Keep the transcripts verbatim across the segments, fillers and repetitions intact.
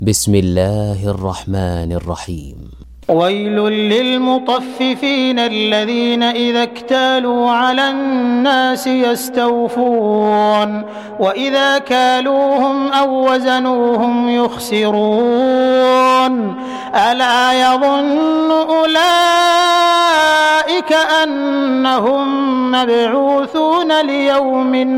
بسم الله الرحمن الرحيم. ويل للمطففين الذين إذا اكتالوا على الناس يستوفون وإذا كالوهم أو وزنوهم يخسرون ألا يظن أولئك أنهم مبعوثون ليوم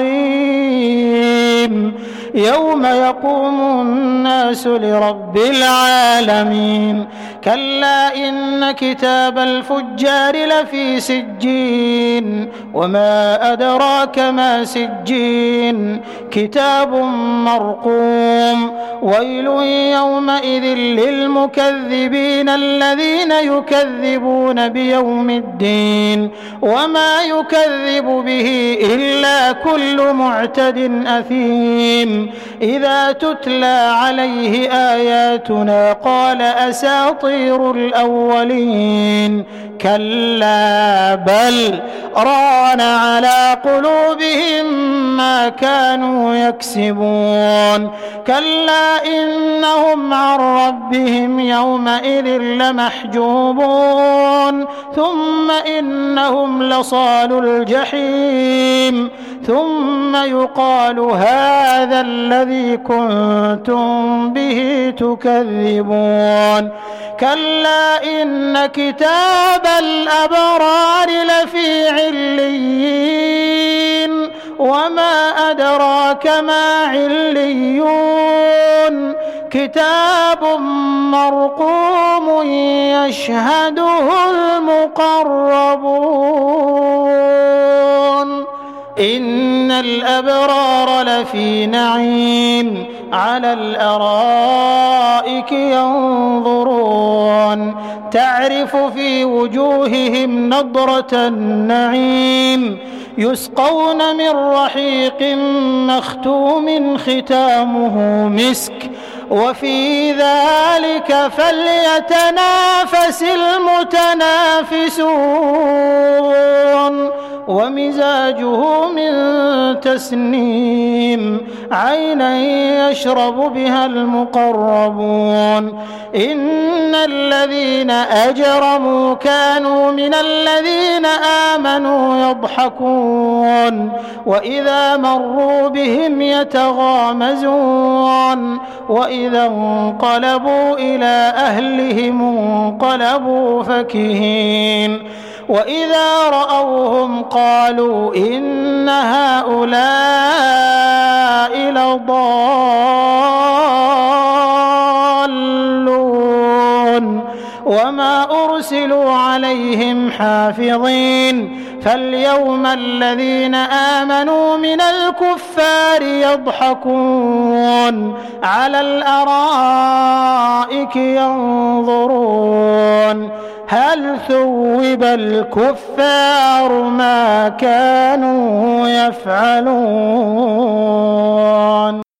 عظيم يوم يقوم الناس لرب العالمين كلا إن كتاب الفجار لفي سجين وما أدراك ما سجين كتاب مرقوم ويل يومئذ للمكذبين الذين يكذبون بيوم الدين وما يكذب به إلا كل معتد أثيم إذا تتلى عليه آياتنا قال أساطير الأولين كلا بل ران على قلوبهم ما كانوا يكسبون كلا إنهم عن ربهم يومئذ لمحجوبون ثم إنهم لصالو الجحيم ثم يقال هذا الذي كنتم به تكذبون كلا إن كتاب الأبرار لفي عليين وما أدراك ما عليون كتاب مرقوم يشهده المقربون إن الأبرار لفي نعيم على الأرائك ينظرون تعرف في وجوههم نضرة النعيم يسقون من رحيق مختوم ختامه مسك وفي ذلك فليتنافس المتنافسون ومزاجه من تسنيم عينا يشرب بها المقربون إن الذين أجرموا كانوا من الذين آمنوا يضحكون وإذا مروا بهم يتغامزون وإذا انقلبوا إلى أهلهم انقلبوا فكهين وإذا رأوهم قالوا إن هؤلاء لضالون وما أرسلوا عليهم حافظين فاليوم الذين آمنوا من الكفار يضحكون على الأرائك ينظرون هل ثوب الكفار ما كانوا يفعلون.